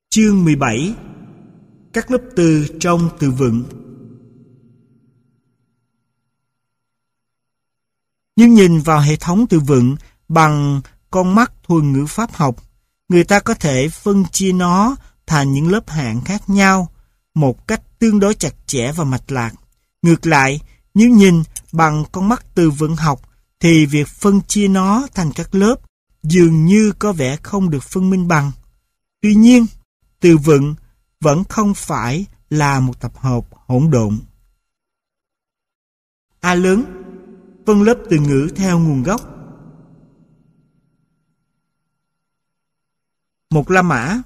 Chương 17. Các lớp từ trong từ vựng. Nhưng nhìn vào hệ thống từ vựng bằng con mắt thuần ngữ pháp học, người ta có thể phân chia nó thành những lớp hạng khác nhau một cách tương đối chặt chẽ và mạch lạc. Ngược lại, nếu nhìn bằng con mắt từ vựng học thì việc phân chia nó thành các lớp dường như có vẻ không được phân minh bằng. Tuy nhiên, từ vựng vẫn không phải là một tập hợp hỗn độn. A lớn, phân lớp từ ngữ theo nguồn gốc. Một La Mã.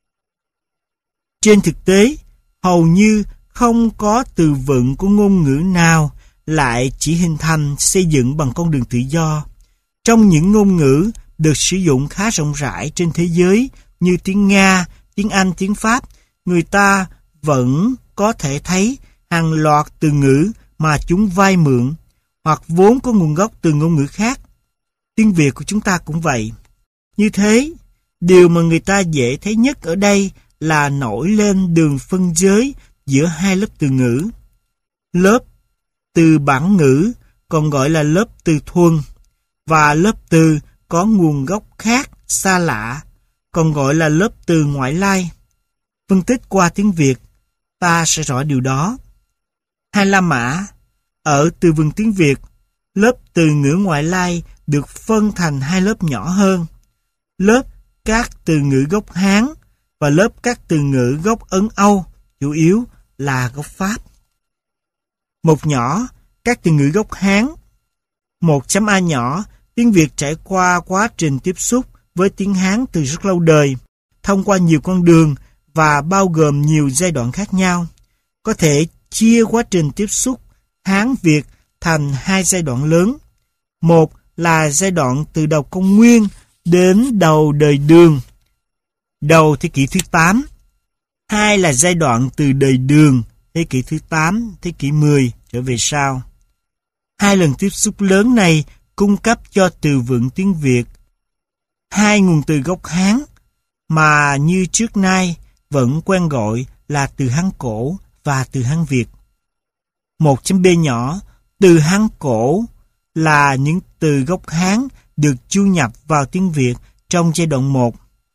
Trên thực tế, hầu như không có từ vựng của ngôn ngữ nào lại chỉ hình thành xây dựng bằng con đường tự do. Trong những ngôn ngữ được sử dụng khá rộng rãi trên thế giới như tiếng Nga, tiếng Anh, tiếng Pháp, người ta vẫn có thể thấy hàng loạt từ ngữ mà chúng vay mượn hoặc vốn có nguồn gốc từ ngôn ngữ khác. Tiếng Việt của chúng ta cũng vậy. Như thế, điều mà người ta dễ thấy nhất ở đây là nổi lên đường phân giới giữa hai lớp từ ngữ. Lớp từ bản ngữ còn gọi là lớp từ thuần, và lớp từ có nguồn gốc khác, xa lạ, còn gọi là lớp từ ngoại lai. Phân tích qua tiếng Việt, ta sẽ rõ điều đó. Hai La Mã. Ở từ vựng tiếng Việt, lớp từ ngữ ngoại lai được phân thành hai lớp nhỏ hơn. Lớp các từ ngữ gốc Hán và lớp các từ ngữ gốc Ấn Âu, chủ yếu là gốc Pháp. Một nhỏ, các từ ngữ gốc Hán. 1.a nhỏ, tiếng Việt trải qua quá trình tiếp xúc với tiếng Hán từ rất lâu đời, thông qua nhiều con đường và bao gồm nhiều giai đoạn khác nhau. Có thể chia quá trình tiếp xúc Hán-Việt thành hai giai đoạn lớn. Một là giai đoạn từ đầu công nguyên đến đầu đời Đường, đầu thế kỷ thứ 8. Hai là giai đoạn từ đời Đường, thế kỷ thứ 8, thế kỷ 10 trở về sau. Hai lần tiếp xúc lớn này cung cấp cho từ vựng tiếng Việt hai nguồn từ gốc Hán mà như trước nay vẫn quen gọi là từ Hán cổ và từ Hán Việt. 1.b nhỏ, từ Hán cổ là những từ gốc Hán được chu nhập vào tiếng Việt trong giai đoạn 1.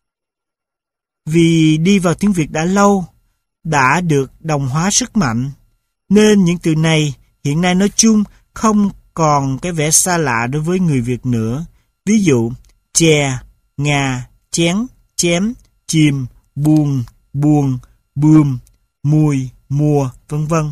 Vì đi vào tiếng Việt đã lâu, đã được đồng hóa rất mạnh, nên những từ này hiện nay nói chung không còn cái vẻ xa lạ đối với người Việt nữa. Ví dụ, chè, ngà, chén, chém, chìm, buồn, buồn, bươm, mùi, mùa, vân vân.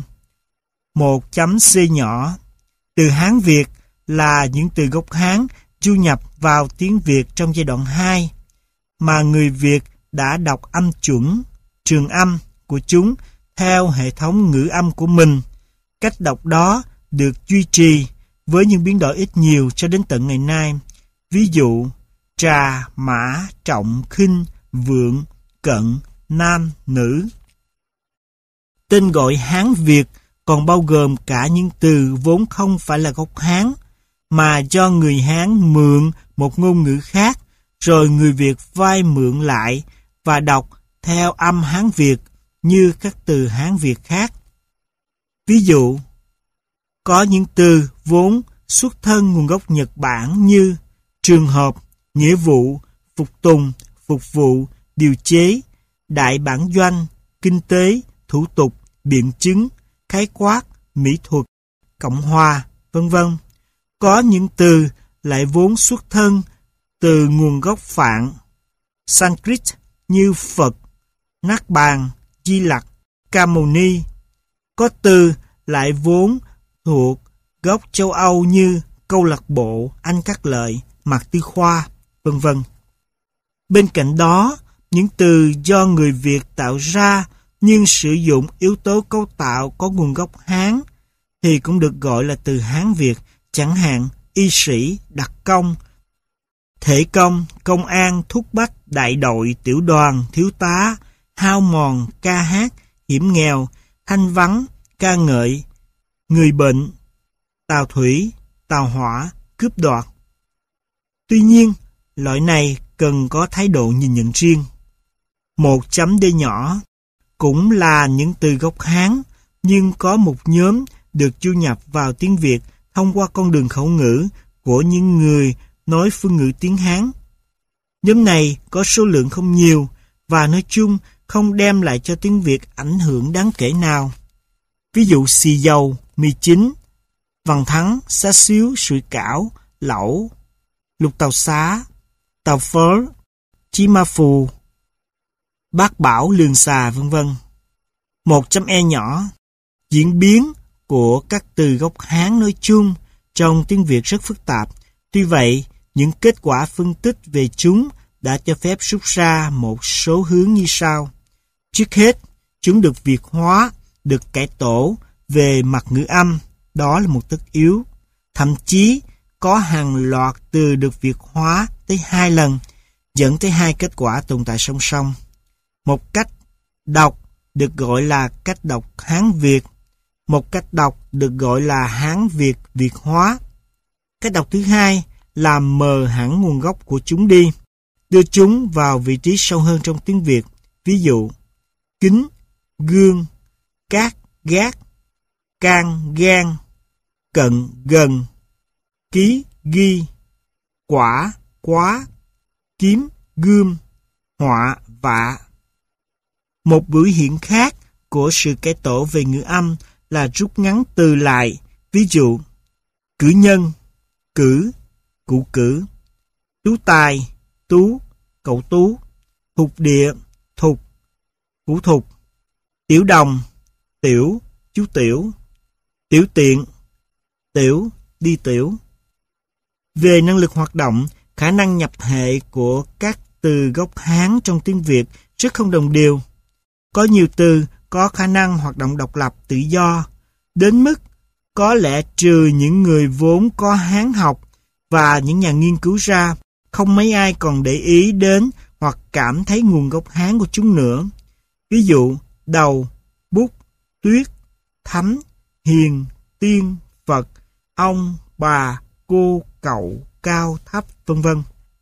1.c nhỏ, từ Hán Việt là những từ gốc Hán du nhập vào tiếng Việt trong giai đoạn 2 mà người Việt đã đọc âm chuẩn, trường âm của chúng theo hệ thống ngữ âm của mình. Cách đọc đó được duy trì với những biến đổi ít nhiều cho đến tận ngày nay. Ví dụ, trà, mã, trọng, khinh, vượng, cận, nam, nữ. Tên gọi Hán Việt còn bao gồm cả những từ vốn không phải là gốc Hán, mà do người Hán mượn một ngôn ngữ khác, rồi người Việt vay mượn lại và đọc theo âm Hán Việt như các từ Hán Việt khác. Ví dụ, có những từ vốn xuất thân nguồn gốc Nhật Bản như trường hợp, nghĩa vụ, phục tùng, phục vụ, điều chế, đại bản doanh, kinh tế, thủ tục, biện chứng, khái quát, mỹ thuật, Cộng hòa, vân vân. Có những từ lại vốn xuất thân từ nguồn gốc Phạn, Sanskrit như Phật, Nát Bàn, Di Lặc, Ca Mâu Ni. Có từ lại vốn thuộc gốc châu Âu như câu lạc bộ, Anh Cát Lợi, Mạc Tư Khoa, vân vân. Bên cạnh đó, những từ do người Việt tạo ra nhưng sử dụng yếu tố cấu tạo có nguồn gốc Hán thì cũng được gọi là từ Hán Việt, chẳng hạn y sĩ, đặc công, thể công, công an, thúc bách, đại đội, tiểu đoàn, thiếu tá, hao mòn, ca hát, hiểm nghèo, thanh vắng, ca ngợi, người bệnh, tàu thủy, tàu hỏa, cướp đoạt. Tuy nhiên, loại này cần có thái độ nhìn nhận riêng. một chấm D nhỏ cũng là những từ gốc Hán, nhưng có một nhóm được du nhập vào tiếng Việt thông qua con đường khẩu ngữ của những người nói phương ngữ tiếng Hán. Nhóm này có số lượng không nhiều và nói chung không đem lại cho tiếng Việt ảnh hưởng đáng kể nào. Ví dụ xì dầu, mì chính, vằn thắng, xá xíu, sủi cảo, lẩu, lục tàu xá, tàu phớ, chi ma phù, bát bảo, lường xà, vân vân. Một chấm E nhỏ, diễn biến của các từ gốc Hán nói chung trong tiếng Việt rất phức tạp. Tuy vậy, những kết quả phân tích về chúng đã cho phép rút ra một số hướng như sau. Trước hết, chúng được Việt hóa, được cải tổ về mặt ngữ âm, đó là một tất yếu. Thậm chí, có hàng loạt từ được Việt hóa tới 2 lần, dẫn tới 2 kết quả tồn tại song song. Một cách đọc được gọi là cách đọc Hán Việt, một cách đọc được gọi là Hán Việt Việt hóa. Cách đọc thứ hai là mờ hẳn nguồn gốc của chúng đi, đưa chúng vào vị trí sâu hơn trong tiếng Việt. Ví dụ, kính, gương, cát, gác, can, gan, cận, gần, ký, ghi, quả, quá, kiếm, gươm, họa, vạ. Một biểu hiện khác của sự cải tổ về ngữ âm là rút ngắn từ lại. Ví dụ, cử nhân, cử, cụ cử, tú tài, tú, cậu tú, thục địa, thục, củ thục, tiểu đồng, tiểu, chú tiểu, tiểu tiện, tiểu, đi tiểu. Về năng lực hoạt động, khả năng nhập hệ của các từ gốc Hán trong tiếng Việt rất không đồng đều. Có nhiều từ có khả năng hoạt động độc lập tự do, đến mức có lẽ trừ những người vốn có Hán học và những nhà nghiên cứu ra, không mấy ai còn để ý đến hoặc cảm thấy nguồn gốc Hán của chúng nữa. Ví dụ, đầu, bút, tuyết, thấm, hiền, tiên, Phật, ông, bà, cô, cậu, cao, thấp, vân vân.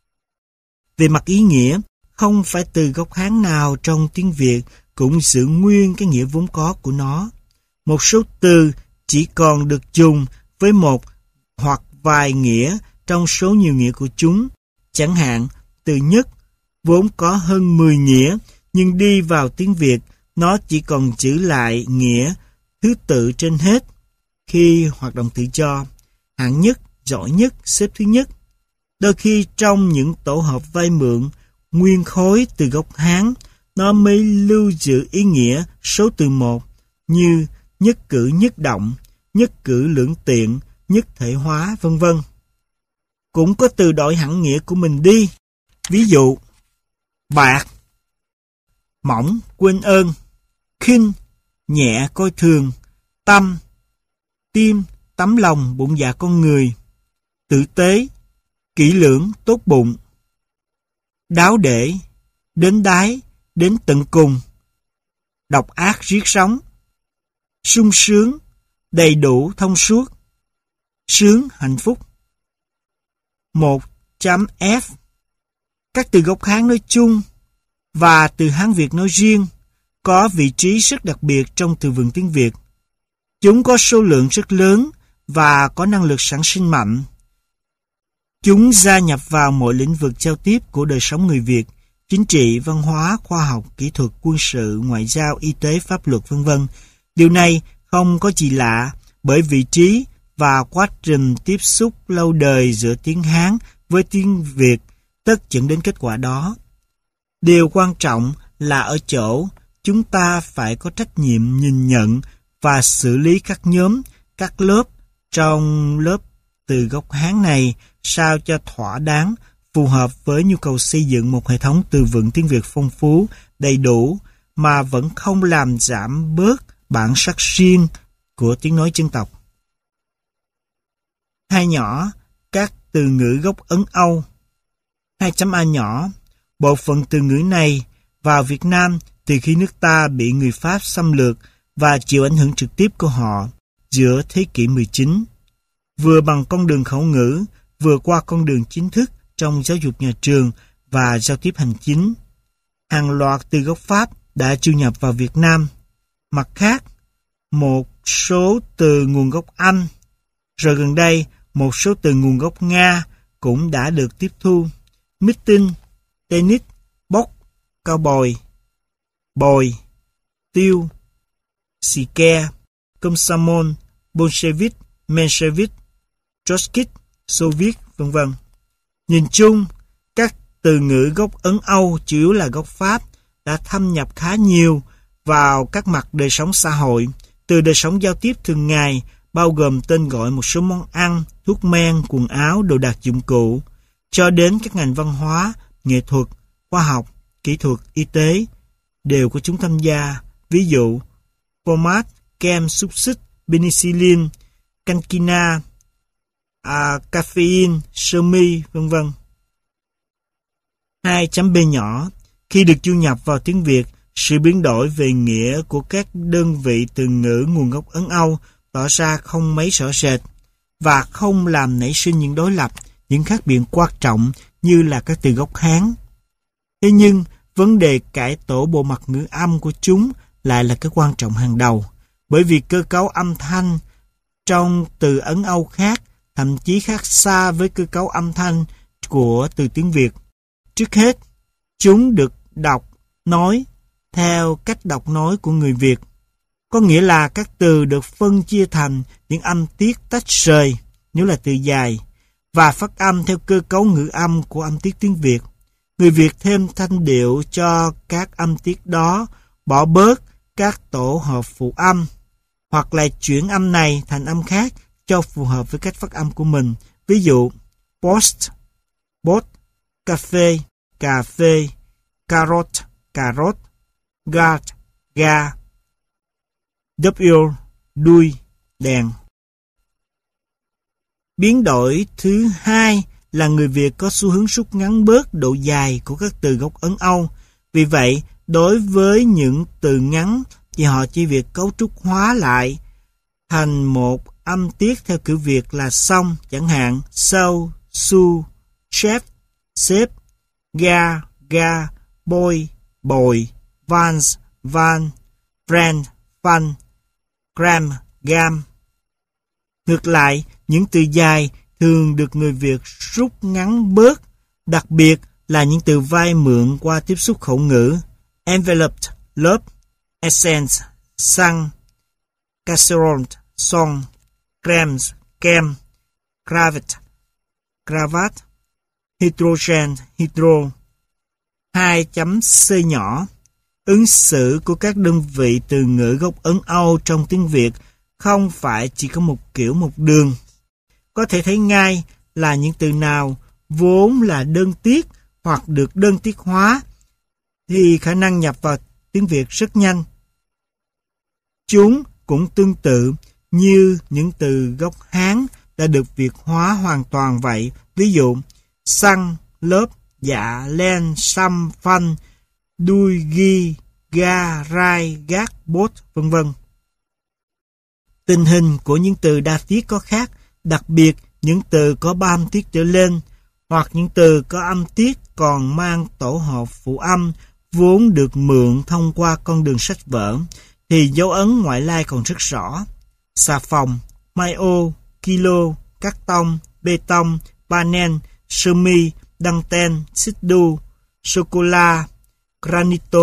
Về mặt ý nghĩa, không phải từ gốc Hán nào trong tiếng Việt cũng giữ nguyên cái nghĩa vốn có của nó. Một số từ chỉ còn được dùng với một hoặc vài nghĩa trong số nhiều nghĩa của chúng. Chẳng hạn, từ nhất vốn có hơn 10 nghĩa, nhưng đi vào tiếng Việt, nó chỉ còn giữ lại nghĩa thứ tự trên hết. Khi hoạt động tự do, hạng nhất, giỏi nhất, xếp thứ nhất. Đôi khi trong những tổ hợp vay mượn nguyên khối từ gốc Hán, nó mới lưu giữ ý nghĩa số từ một như nhất cử nhất động, nhất cử lưỡng tiện, nhất thể hóa, vân vân. Cũng có từ đổi hẳn nghĩa của mình đi. Ví dụ, bạc, mỏng, quên ơn, khinh, nhẹ, coi thường, tâm, tim, tấm lòng, bụng dạ con người, tử tế, kỹ lưỡng, tốt bụng, đáo để, đến đáy, đến tận cùng, độc ác riết sống, sung sướng, đầy đủ, thông suốt, sướng, hạnh phúc. 1.F Các từ gốc Hán nói chung và từ Hán Việt nói riêng có vị trí rất đặc biệt trong từ vựng tiếng Việt. Chúng có số lượng rất lớn và có năng lực sản sinh mạnh. Chúng gia nhập vào mọi lĩnh vực giao tiếp của đời sống người Việt, chính trị, văn hóa, khoa học, kỹ thuật, quân sự, ngoại giao, y tế, pháp luật, vân vân. Điều này không có gì lạ bởi vị trí và quá trình tiếp xúc lâu đời giữa tiếng Hán với tiếng Việt tất dẫn đến kết quả đó. Điều quan trọng là ở chỗ chúng ta phải có trách nhiệm nhìn nhận và xử lý các nhóm, các lớp trong lớp từ gốc Hán này sao cho thỏa đáng, phù hợp với nhu cầu xây dựng một hệ thống từ vựng tiếng Việt phong phú, đầy đủ mà vẫn không làm giảm bớt bản sắc riêng của tiếng nói dân tộc. Hai nhỏ, các từ ngữ gốc Ấn Âu. 2.A nhỏ, bộ phận từ ngữ này vào Việt Nam từ khi nước ta bị người Pháp xâm lược và chịu ảnh hưởng trực tiếp của họ giữa thế kỷ 19, vừa bằng con đường khẩu ngữ, vừa qua con đường chính thức trong giáo dục nhà trường và giao tiếp hành chính. hàng loạt từ gốc Pháp đã du nhập vào Việt Nam. Mặt khác, một số từ nguồn gốc Anh, rồi gần đây một số từ nguồn gốc Nga cũng đã được tiếp thu. Meeting, tennis, bốc, cao bồi, tiêu, xì ke, Komsomol, Bolshevik, Menshevik, Trotskyt, Soviet, v.v. Nhìn chung, các từ ngữ gốc Ấn Âu chủ yếu là gốc Pháp đã thâm nhập khá nhiều vào các mặt đời sống xã hội, từ đời sống giao tiếp thường ngày, bao gồm tên gọi một số món ăn, thuốc men, quần áo, đồ đạc dụng cụ, cho đến các ngành văn hóa, nghệ thuật, khoa học, kỹ thuật, y tế, đều có chúng tham gia. Ví dụ, format, kem, xúc xích, penicillin, cankina, caffeine, sơ mi, v.v. 2.b nhỏ. Khi được du nhập vào tiếng Việt, sự biến đổi về nghĩa của các đơn vị từ ngữ nguồn gốc Ấn Âu tỏ ra không mấy rõ rệt và không làm nảy sinh những đối lập, những khác biệt quan trọng như là các từ gốc Hán. Thế nhưng, vấn đề cải tổ bộ mặt ngữ âm của chúng lại là cái quan trọng hàng đầu, bởi vì cơ cấu âm thanh trong từ Ấn Âu khác, thậm chí khác xa với cơ cấu âm thanh của từ tiếng Việt. Trước hết, chúng được đọc, nói theo cách đọc nói của người Việt. Có nghĩa là các từ được phân chia thành những âm tiết tách rời nếu là từ dài và phát âm theo cơ cấu ngữ âm của âm tiết tiếng Việt. Người Việt thêm thanh điệu cho các âm tiết đó, bỏ bớt các tổ hợp phụ âm hoặc là chuyển âm này thành âm khác cho phù hợp với cách phát âm của mình. Ví dụ, post, bot, cà phê, carrot, guard, ga, W, đuôi, đèn. Biến đổi thứ hai là người Việt có xu hướng rút ngắn bớt độ dài của các từ gốc Ấn Âu. Vì vậy, đối với những từ ngắn thì họ chỉ việc cấu trúc hóa lại thành một âm tiết theo kiểu Việt là xong, chẳng hạn sau, su, chef, xếp, ga, boy, bồi, vans, van, friend, fun, gram, gam. Ngược lại, những từ dài thường được người Việt rút ngắn bớt, đặc biệt là những từ vay mượn qua tiếp xúc khẩu ngữ: enveloped, lớp, essence, xăng, casserole, son, creams, kem, cravat, hydrogen, hydro. 2.c nhỏ. Ứng xử của các đơn vị từ ngữ gốc Ấn Âu trong tiếng Việt không phải chỉ có một kiểu một đường. Có thể thấy ngay là những từ nào vốn là đơn tiết hoặc được đơn tiết hóa thì khả năng nhập vào tiếng Việt rất nhanh. Chúng cũng tương tự như những từ gốc Hán đã được Việt hóa hoàn toàn vậy. Ví dụ, xăng, lớp, dạ, len, xăm, phanh, đuôi, ghi, ga, rai, gác, bốt, v.v. Tình hình của những từ đa tiết có khác, đặc biệt những từ có 3 âm tiết trở lên hoặc những từ có âm tiết còn mang tổ hợp phụ âm vốn được mượn thông qua con đường sách vở thì dấu ấn ngoại lai còn rất rõ. Xà phòng, mai ô, kilo, cắt tông, bê tông, panel, sơ mi, đăng ten, xích đu, sô-cô-la, granito.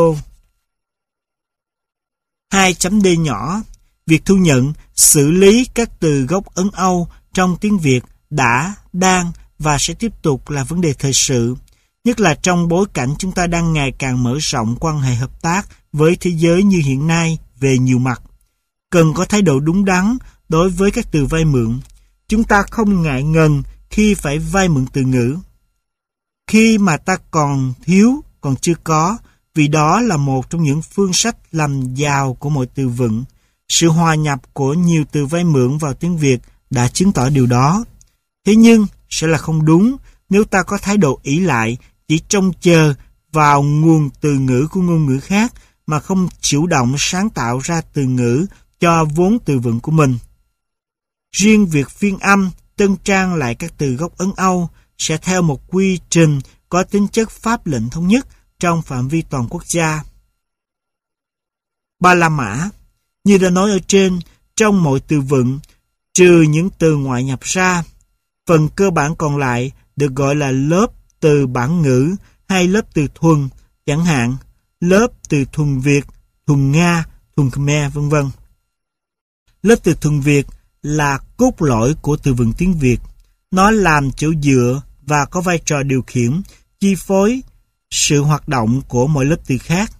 2.d nhỏ. Việc thu nhận, xử lý các từ gốc Ấn Âu trong tiếng Việt đã, đang và sẽ tiếp tục là vấn đề thời sự, nhất là trong bối cảnh chúng ta đang ngày càng mở rộng quan hệ hợp tác với thế giới như hiện nay về nhiều mặt. Cần có thái độ đúng đắn đối với các từ vay mượn. Chúng ta không ngại ngần khi phải vay mượn từ ngữ khi mà ta còn thiếu, còn chưa có, vì đó là một trong những phương sách làm giàu của mọi từ vựng. Sự hòa nhập của nhiều từ vay mượn vào tiếng Việt đã chứng tỏ điều đó. Thế nhưng, sẽ là không đúng nếu ta có thái độ ỷ lại, chỉ trông chờ vào nguồn từ ngữ của ngôn ngữ khác mà không chủ động sáng tạo ra từ ngữ cho vốn từ vựng của mình. Riêng việc phiên âm, tân trang lại các từ gốc Ấn Âu sẽ theo một quy trình có tính chất pháp lệnh thống nhất trong phạm vi toàn quốc gia. Ba la mã, như đã nói ở trên, trong mọi từ vựng, trừ những từ ngoại nhập ra, phần cơ bản còn lại được gọi là lớp từ bản ngữ hay lớp từ thuần, chẳng hạn lớp từ thuần Việt, thuần Nga, thuần Khmer, vân vân. Lớp từ thuần Việt là cốt lõi của từ vựng tiếng Việt. Nó làm chỗ dựa và có vai trò điều khiển, chi phối sự hoạt động của mọi lớp từ khác.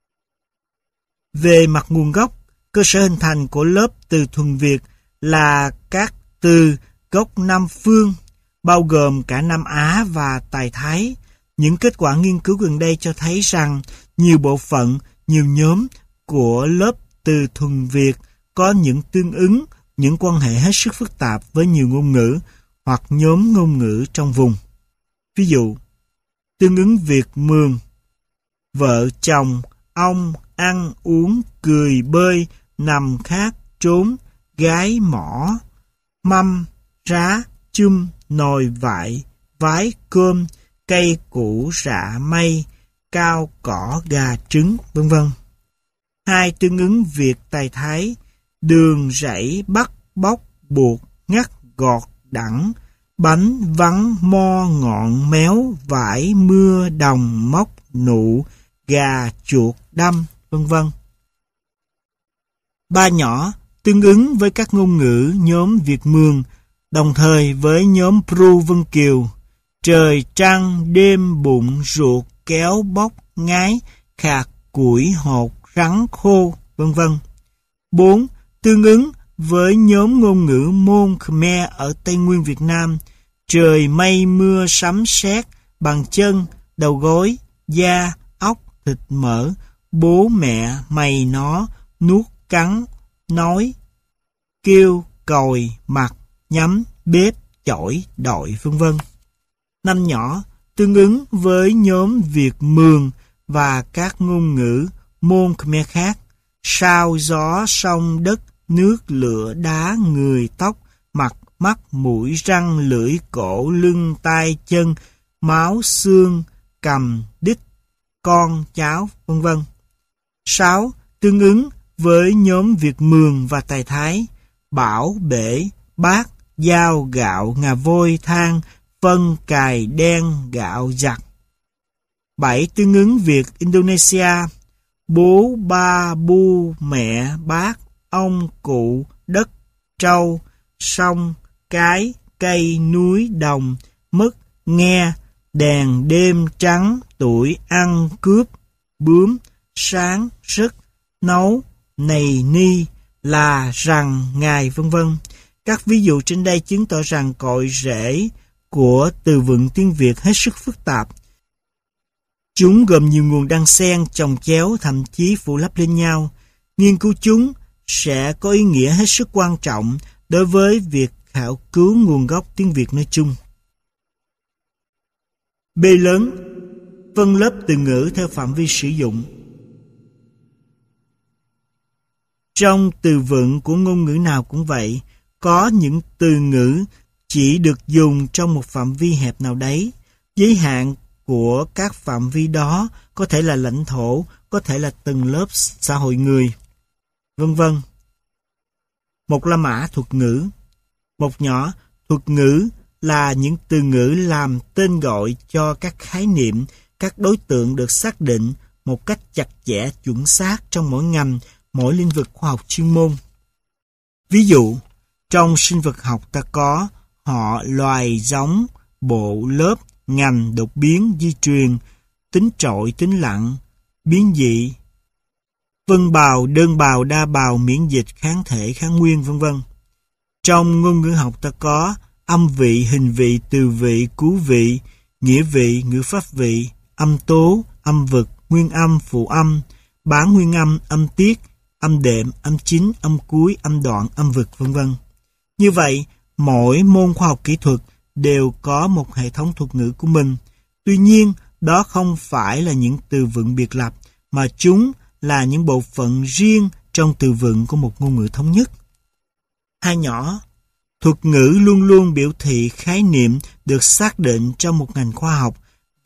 Về mặt nguồn gốc, cơ sở hình thành của lớp từ thuần Việt là các từ gốc Nam phương, bao gồm cả Nam Á và Tài Thái. Những kết quả nghiên cứu gần đây cho thấy rằng nhiều bộ phận, nhiều nhóm của lớp từ thuần Việt có những tương ứng, những quan hệ hết sức phức tạp với nhiều ngôn ngữ hoặc nhóm ngôn ngữ trong vùng. Ví dụ, tương ứng Việt Mường, vợ chồng, ông, ăn, uống, cười, bơi, nằm, khát, trốn, gái, mỏ, mâm, rá, chum, nồi, vại, vái, cơm, cây, củ, rạ, mây, cao, cỏ, gà, trứng, vân vân. Hai, tương ứng Việt Tài Thái, đường, rẫy, bắt, bóc, buộc, ngắt, gọt, đẳng, bánh, vắng, mo, ngọn, méo, vải, mưa, đồng, móc, nụ, gà, chuột, đâm, vân vân. Ba nhỏ, tương ứng với các ngôn ngữ nhóm Việt Mường, đồng thời với nhóm Pru Vân Kiều, trời, trăng, đêm, bụng, ruột, kéo, bóc, ngái, khạc, củi, hột, rắn, khô, vân vân. 4. Tương ứng với nhóm ngôn ngữ Môn Khmer ở Tây Nguyên Việt Nam, trời, mây, mưa, sấm, sét, bàn chân, đầu gối, da, ốc, thịt, mỡ, bố, mẹ, mày, nó, nuốt, cắn, nói, kêu, còi, mặt, nhắm, bếp, chổi, đội, vân vân. 5 nhỏ, tương ứng với nhóm Việt Mường và các ngôn ngữ Môn Khmer khác, sao, gió, sông, đất, nước, lửa, đá, người, tóc, mặt, mắt, mũi, răng, lưỡi, cổ, lưng, tai, chân, máu, xương, cầm, đít, con, cháu, vân vân. 6. Tương ứng với nhóm Việt Mường và Tài Thái, bảo, bể, bát, dao, gạo, ngà vôi, than, phân, cài, đen, gạo, giặt. 7. Tương ứng Việt Indonesia, bố, ba, bu, mẹ, bác, ông, cụ, đất, trâu, sông, cái, cây, núi, đồng, mứt, nghe, đèn, đêm, trắng, tuổi, ăn, cướp, bướm, sáng, sức, nấu, này, ni, là, rằng, ngày, vân vân. Các ví dụ trên đây chứng tỏ rằng cội rễ của từ vựng tiếng Việt hết sức phức tạp. Chúng gồm nhiều nguồn đan xen, chồng chéo, thậm chí phủ lấp lên nhau. Nghiên cứu chúng sẽ có ý nghĩa hết sức quan trọng đối với việc khảo cứu nguồn gốc tiếng Việt nói chung. B lớn, phân lớp từ ngữ theo phạm vi sử dụng. Trong từ vựng của ngôn ngữ nào cũng vậy, có những từ ngữ chỉ được dùng trong một phạm vi hẹp nào đấy. Giới hạn của các phạm vi đó có thể là lãnh thổ, có thể là từng lớp xã hội người, vân vân. Một la mã thuật ngữ. Một nhỏ, thuật ngữ là những từ ngữ làm tên gọi cho các khái niệm, các đối tượng được xác định một cách chặt chẽ chuẩn xác trong mỗi ngành, mỗi lĩnh vực khoa học chuyên môn. Ví dụ, trong sinh vật học ta có họ, loài, giống, bộ, lớp, ngành, đột biến, di truyền, tính trội, tính lặng, biến dị, vân bào, đơn bào, đa bào, miễn dịch, kháng thể, kháng nguyên, vân vân. Trong ngôn ngữ học ta có âm vị, hình vị, từ vị, cú vị, nghĩa vị, ngữ pháp vị, âm tố, âm vực, nguyên âm, phụ âm, bán nguyên âm, âm tiết, âm đệm, âm chính, âm cuối, âm đoạn, âm vực, vân vân. Như vậy, mỗi môn khoa học kỹ thuật đều có một hệ thống thuật ngữ của mình. Tuy nhiên, đó không phải là những từ vựng biệt lập, mà chúng là những bộ phận riêng trong từ vựng của một ngôn ngữ thống nhất. Hai nhỏ, thuật ngữ luôn luôn biểu thị khái niệm được xác định trong một ngành khoa học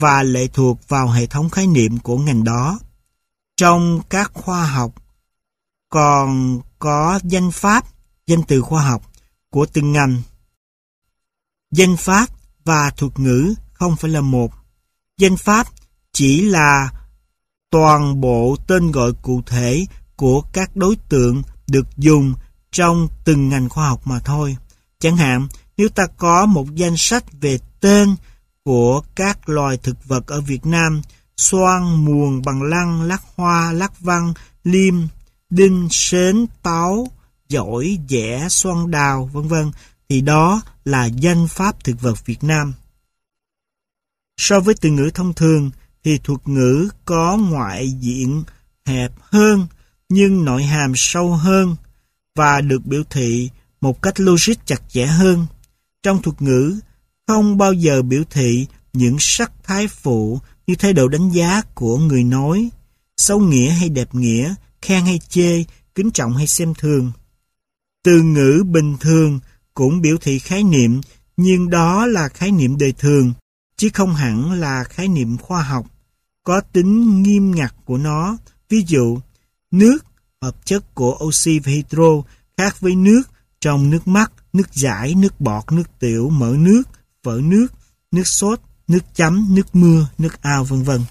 và lệ thuộc vào hệ thống khái niệm của ngành đó. Trong các khoa học còn có danh pháp, danh từ khoa học của từng ngành. Danh pháp và thuật ngữ không phải là một. Danh pháp chỉ là toàn bộ tên gọi cụ thể của các đối tượng được dùng trong từng ngành khoa học mà thôi. Chẳng hạn, nếu ta có một danh sách về tên của các loài thực vật ở Việt Nam: xoan, muồng, bằng lăng, lát hoa, lát văn, liêm, đinh, sến, táo, dổi, dẻ, xoan đào, vân vân, thì đó là danh pháp thực vật Việt Nam. So với từ ngữ thông thường thì thuật ngữ có ngoại diện hẹp hơn nhưng nội hàm sâu hơn và được biểu thị một cách logic chặt chẽ hơn. Trong thuật ngữ không bao giờ biểu thị những sắc thái phụ như thái độ đánh giá của người nói, xấu nghĩa hay đẹp nghĩa, khen hay chê, kính trọng hay xem thường. Từ ngữ bình thường cũng biểu thị khái niệm, nhưng đó là khái niệm đời thường, chứ không hẳn là khái niệm khoa học, có tính nghiêm ngặt của nó. Ví dụ, nước, hợp chất của oxy và hydro, khác với nước trong nước mắt, nước giải, nước bọt, nước tiểu, mỡ nước, phở nước, nước sốt, nước chấm, nước mưa, nước ao, vân vân.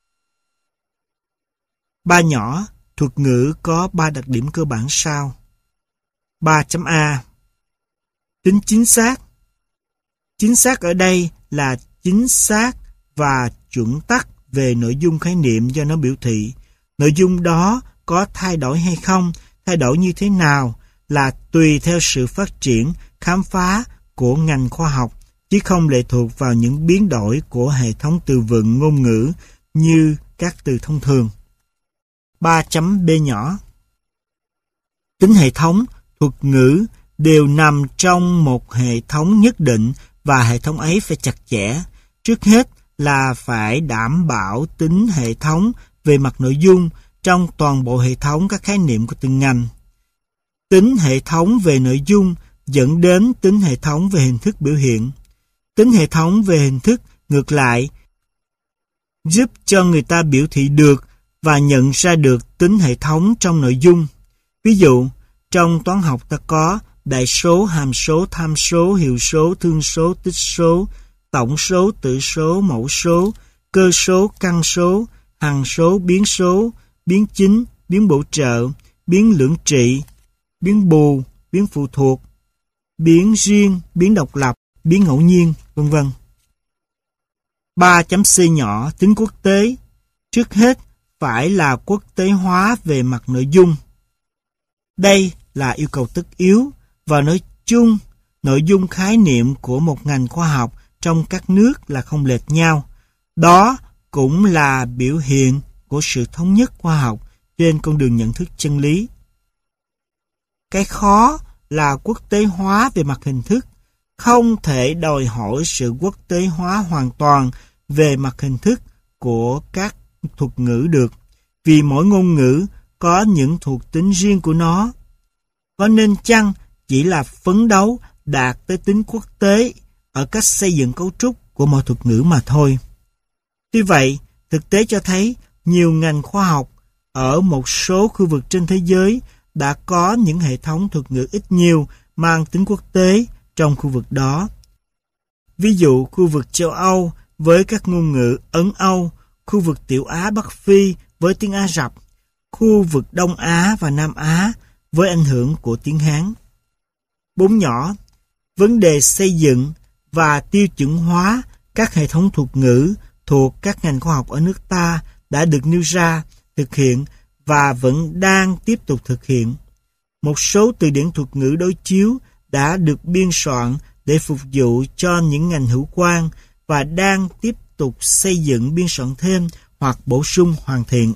Ba nhỏ, thuật ngữ có 3 đặc điểm cơ bản sau. 3.A. Tính chính xác. Chính xác ở đây là chính xác và chuẩn tắc về nội dung khái niệm do nó biểu thị. Nội dung đó có thay đổi hay không, thay đổi như thế nào là tùy theo sự phát triển, khám phá của ngành khoa học, chứ không lệ thuộc vào những biến đổi của hệ thống từ vựng ngôn ngữ như các từ thông thường. 3.B nhỏ. Tính hệ thống, thuật ngữ đều nằm trong một hệ thống nhất định và hệ thống ấy phải chặt chẽ. Trước hết là phải đảm bảo tính hệ thống về mặt nội dung trong toàn bộ hệ thống các khái niệm của từng ngành. Tính hệ thống về nội dung dẫn đến tính hệ thống về hình thức biểu hiện. Tính hệ thống về hình thức, ngược lại, giúp cho người ta biểu thị được và nhận ra được tính hệ thống trong nội dung. Ví dụ, trong toán học ta có đại số, hàm số, tham số, hiệu số, thương số, tích số, tổng số, tử số, mẫu số, cơ số, căn số, hằng số, biến chính, biến bổ trợ, biến lưỡng trị, biến bù, biến phụ thuộc, biến riêng, biến độc lập, biến ngẫu nhiên, vân vân. 3.C nhỏ, tính quốc tế. Trước hết phải là quốc tế hóa về mặt nội dung. Đây là yêu cầu tất yếu, và nói chung, nội dung khái niệm của một ngành khoa học trong các nước là không lệch nhau. Đó cũng là biểu hiện của sự thống nhất khoa học trên con đường nhận thức chân lý. Cái khó là quốc tế hóa về mặt hình thức, không thể đòi hỏi sự quốc tế hóa hoàn toàn về mặt hình thức của các thuật ngữ được, vì mỗi ngôn ngữ có những thuộc tính riêng của nó. Có nên chăng chỉ là phấn đấu đạt tới tính quốc tế ở cách xây dựng cấu trúc của mọi thuật ngữ mà thôi. Tuy vậy, thực tế cho thấy nhiều ngành khoa học ở một số khu vực trên thế giới đã có những hệ thống thuật ngữ ít nhiều mang tính quốc tế trong khu vực đó. Ví dụ khu vực châu Âu với các ngôn ngữ Ấn Âu, khu vực Tiểu Á Bắc Phi với tiếng Ả Rập, khu vực Đông Á và Nam Á với ảnh hưởng của tiếng Hán. 4 nhỏ, vấn đề xây dựng và tiêu chuẩn hóa các hệ thống thuật ngữ thuộc các ngành khoa học ở nước ta đã được nêu ra, thực hiện và vẫn đang tiếp tục thực hiện. Một số từ điển thuật ngữ đối chiếu đã được biên soạn để phục vụ cho những ngành hữu quan và đang tiếp tục xây dựng biên soạn thêm hoặc bổ sung hoàn thiện.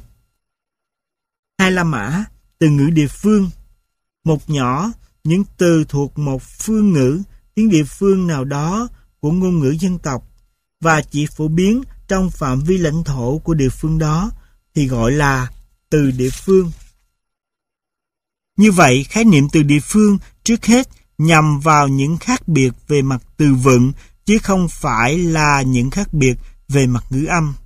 2 la mã, từ ngữ địa phương. Một nhỏ, những từ thuộc một phương ngữ, tiếng địa phương nào đó của ngôn ngữ dân tộc và chỉ phổ biến trong phạm vi lãnh thổ của địa phương đó thì gọi là từ địa phương. Như vậy, khái niệm từ địa phương trước hết nhằm vào những khác biệt về mặt từ vựng, chứ không phải là những khác biệt về mặt ngữ âm.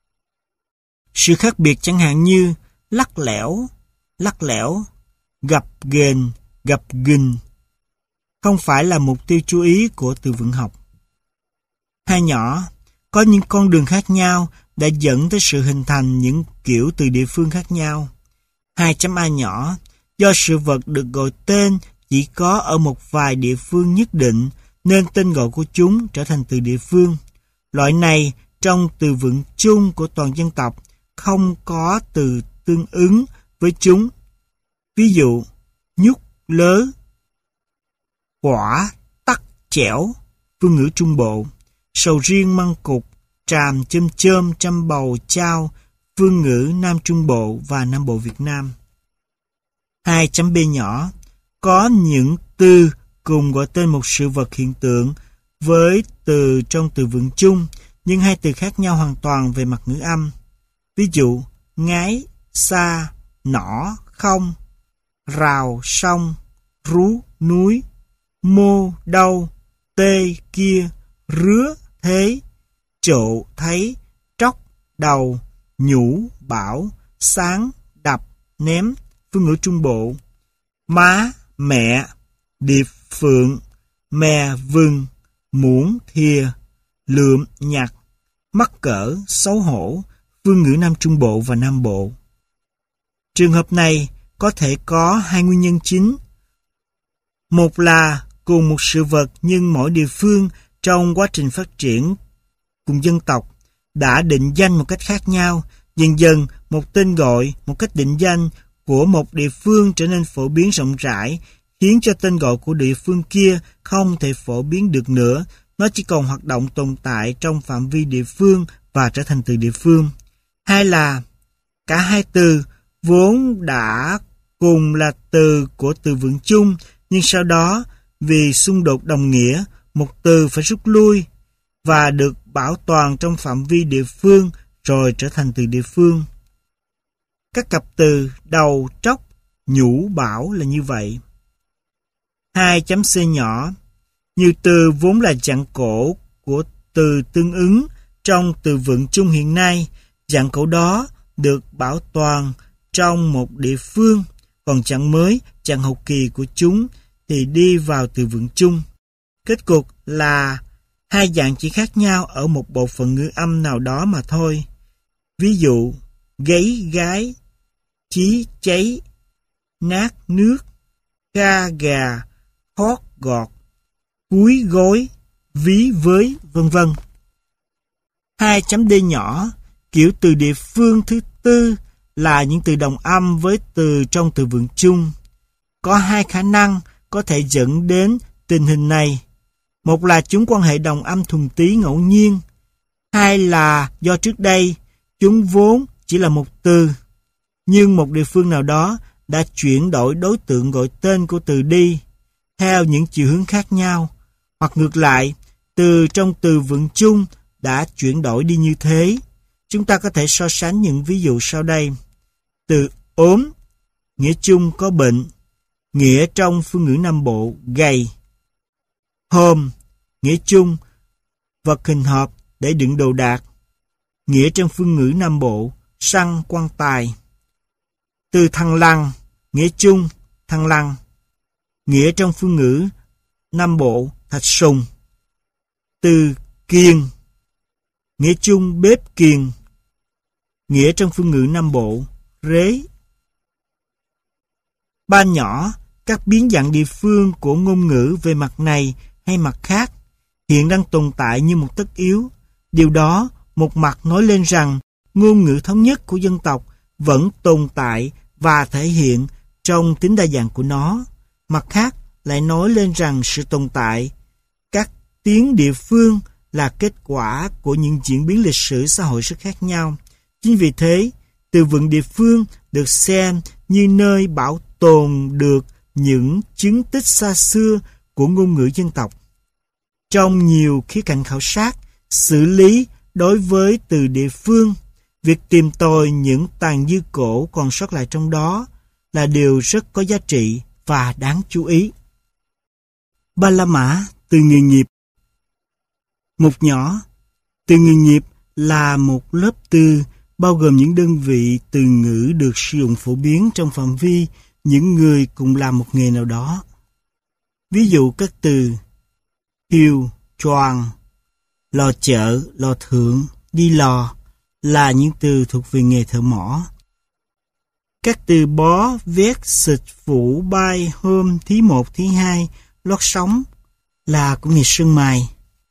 Sự khác biệt chẳng hạn như lắc lẻo, gập ghềnh, gập ghình không phải là mục tiêu chú ý của từ vựng học. Hai nhỏ có những con đường khác nhau đã dẫn tới sự hình thành những kiểu từ địa phương khác nhau. 2.a nhỏ, do sự vật được gọi tên chỉ có ở một vài địa phương nhất định nên tên gọi của chúng trở thành từ địa phương. Loại này trong từ vựng chung của toàn dân tộc không có từ tương ứng với chúng. Ví dụ, nhúc, lớ, quả, tắc, chẻo, phương ngữ Trung Bộ, sầu riêng, măng cụt, tràm, chôm chôm, trăm bầu, chao, phương ngữ Nam Trung Bộ và Nam Bộ Việt Nam. 2.b nhỏ, có những từ cùng gọi tên một sự vật hiện tượng với từ trong từ vựng chung, nhưng hai từ khác nhau hoàn toàn về mặt ngữ âm. Ví dụ, ngái, xa, nỏ, không, rào, sông, rú, núi, mô, đâu, tê, kia, rứa, thế, trộ, thấy, tróc, đầu, nhũ, bảo, sáng, đập, ném, phương ngữ Trung Bộ, má, mẹ, điệp, phượng, mè, vừng, muỗng, thìa, lượm, nhặt, mắc cỡ, xấu hổ, phương ngữ Nam Trung Bộ và Nam Bộ. Trường hợp này có thể có hai nguyên nhân chính. Một là cùng một sự vật nhưng mỗi địa phương trong quá trình phát triển cùng dân tộc đã định danh một cách khác nhau, dần dần một tên gọi, một cách định danh của một địa phương trở nên phổ biến rộng rãi, khiến cho tên gọi của địa phương kia không thể phổ biến được nữa, nó chỉ còn hoạt động tồn tại trong phạm vi địa phương và trở thành từ địa phương. Hai là cả hai từ vốn đã cùng là từ của từ vựng chung, nhưng sau đó vì xung đột đồng nghĩa, một từ phải rút lui và được bảo toàn trong phạm vi địa phương rồi trở thành từ địa phương. Các cặp từ đầu, tróc, nhũ, bảo là như vậy. 2.c nhỏ, nhiều từ vốn là dạng cổ của từ tương ứng trong từ vựng chung hiện nay, dạng cổ đó được bảo toàn trong một địa phương, còn dạng mới, dạng hậu kỳ của chúng thì đi vào từ vựng chung. Kết cục là hai dạng chỉ khác nhau ở một bộ phận ngữ âm nào đó mà thôi. Ví dụ, gáy, gái, chí, cháy, nát, nước, ga, gà, hót, gọt, cúi, gối, ví, với, vân vân. 2.d nhỏ, kiểu từ địa phương thứ tư là những từ đồng âm với từ trong từ vựng chung. Có hai khả năng có thể dẫn đến tình hình này. Một là chúng quan hệ đồng âm thuần túy ngẫu nhiên. Hai là do trước đây chúng vốn chỉ là một từ, nhưng một địa phương nào đó đã chuyển đổi đối tượng gọi tên của từ đi theo những chiều hướng khác nhau, hoặc ngược lại, từ trong từ vựng chung đã chuyển đổi đi như thế. Chúng ta có thể so sánh những ví dụ sau đây. Từ ốm, nghĩa chung có bệnh, nghĩa trong phương ngữ Nam Bộ, gầy. Hôm, nghĩa chung, vật hình hộp để đựng đồ đạc, nghĩa trong phương ngữ Nam Bộ, săn, quan tài. Từ thăng lăng, nghĩa chung, thăng lăng, nghĩa trong phương ngữ Nam Bộ, thạch sùng. Từ kiền, nghĩa chung bếp kiền, nghĩa trong phương ngữ Nam Bộ, rế. Ba nhỏ, các biến dạng địa phương của ngôn ngữ về mặt này hay mặt khác hiện đang tồn tại như một tất yếu. Điều đó một mặt nói lên rằng ngôn ngữ thống nhất của dân tộc vẫn tồn tại và thể hiện trong tính đa dạng của nó. Mặt khác lại nói lên rằng sự tồn tại các tiếng địa phương là kết quả của những diễn biến lịch sử xã hội rất khác nhau. Chính vì thế, từ vựng địa phương được xem như nơi bảo tồn được những chứng tích xa xưa của ngôn ngữ dân tộc. Trong nhiều khía cạnh khảo sát, xử lý đối với từ địa phương, việc tìm tòi những tàn dư cổ còn sót lại trong đó là điều rất có giá trị và đáng chú ý. Ba la mã, từ nghề nghiệp. Một nhỏ, từ nghề nghiệp là một lớp từ bao gồm những đơn vị từ ngữ được sử dụng phổ biến trong phạm vi những người cùng làm một nghề nào đó. Ví dụ các từ hiu, choàng, lò chợ, lò thượng, đi lò là những từ thuộc về nghề thợ mỏ. Các từ bó, vét, xịt, phủ, bay, hôm, thí 1, thí 2, lót sóng là của nghề sơn mài.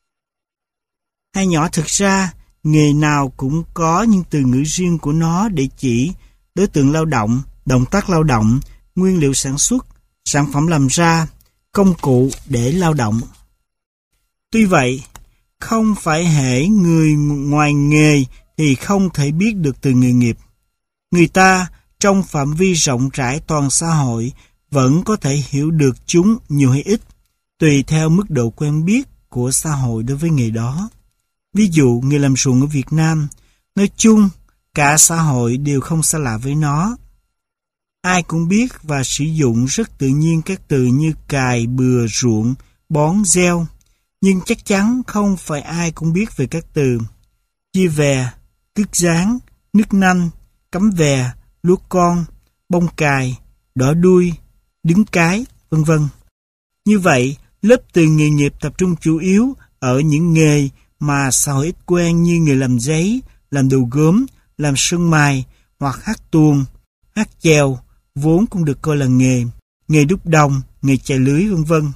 Hai nhỏ, thực ra, nghề nào cũng có những từ ngữ riêng của nó để chỉ đối tượng lao động, động tác lao động, nguyên liệu sản xuất, sản phẩm làm ra, công cụ để lao động. Tuy vậy, không phải hễ người ngoài nghề thì không thể biết được từ nghề nghiệp. Người ta trong phạm vi rộng rãi toàn xã hội vẫn có thể hiểu được chúng nhiều hay ít, tùy theo mức độ quen biết của xã hội đối với nghề đó. Ví dụ, nghề làm ruộng ở Việt Nam, nói chung, cả xã hội đều không xa lạ với nó. Ai cũng biết và sử dụng rất tự nhiên các từ như cày, bừa, ruộng, bón, gieo, nhưng chắc chắn không phải ai cũng biết về các từ chia vè, cứt dán, nứt nanh, cắm vè, lúa con, bông cài, đỏ đuôi, đứng cái, vân vân. Như vậy, lớp từ nghề nghiệp tập trung chủ yếu ở những nghề mà xã hội ít quen như nghề làm giấy, làm đồ gốm, làm sơn mài hoặc hát tuồng, hát chèo, vốn cũng được coi là nghề đúc đồng, nghề chài lưới, vân vân.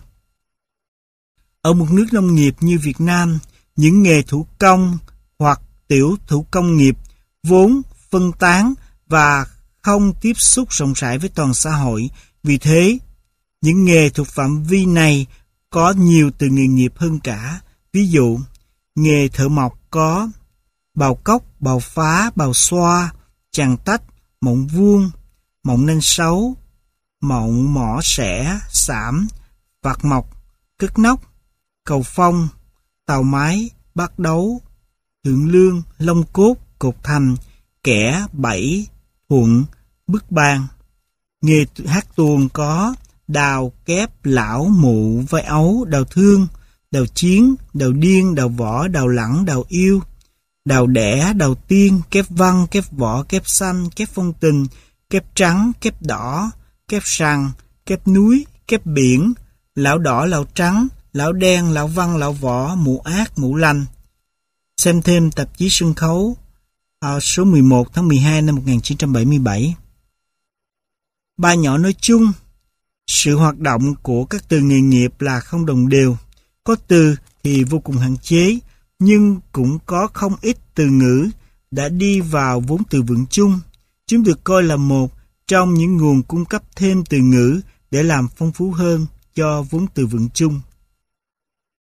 Ở một nước nông nghiệp như Việt Nam, những nghề thủ công hoặc tiểu thủ công nghiệp vốn phân tán và không tiếp xúc rộng rãi với toàn xã hội. Vì thế, những nghề thuộc phạm vi này có nhiều từ nghề nghiệp hơn cả. Ví dụ, nghề thợ mộc có bào cốc, bào phá, bào xoa, chằng tách, mộng vuông, mộng nanh sấu, mộng mỏ xẻ, xảm, vạt mộc, cất nóc, cầu phong, tàu mái, bát đấu, thượng lương, lông cốt, cột thành, kẻ, bẫy, thuận, bức bàn. Nghề hát tuồng có đào, kép, lão, mụ, vai ấu, đào thương, đào chiến, đào điên, đào võ, đào lẳng, đào yêu, đào đẻ, đào tiên, kép văn, kép võ, kép xanh, kép phong tình, kép trắng, kép đỏ, kép sằng, kép núi, kép biển, lão đỏ, lão trắng, lão đen, lão văn, lão võ, mụ ác, mụ lành. Xem thêm tạp chí Sân khấu số 11 tháng 12 năm 1977. Ba nhỏ nói chung, sự hoạt động của các từ nghề nghiệp là không đồng đều. Có từ thì vô cùng hạn chế, nhưng cũng có không ít từ ngữ đã đi vào vốn từ vựng chung. Chúng được coi là một trong những nguồn cung cấp thêm từ ngữ để làm phong phú hơn cho vốn từ vựng chung.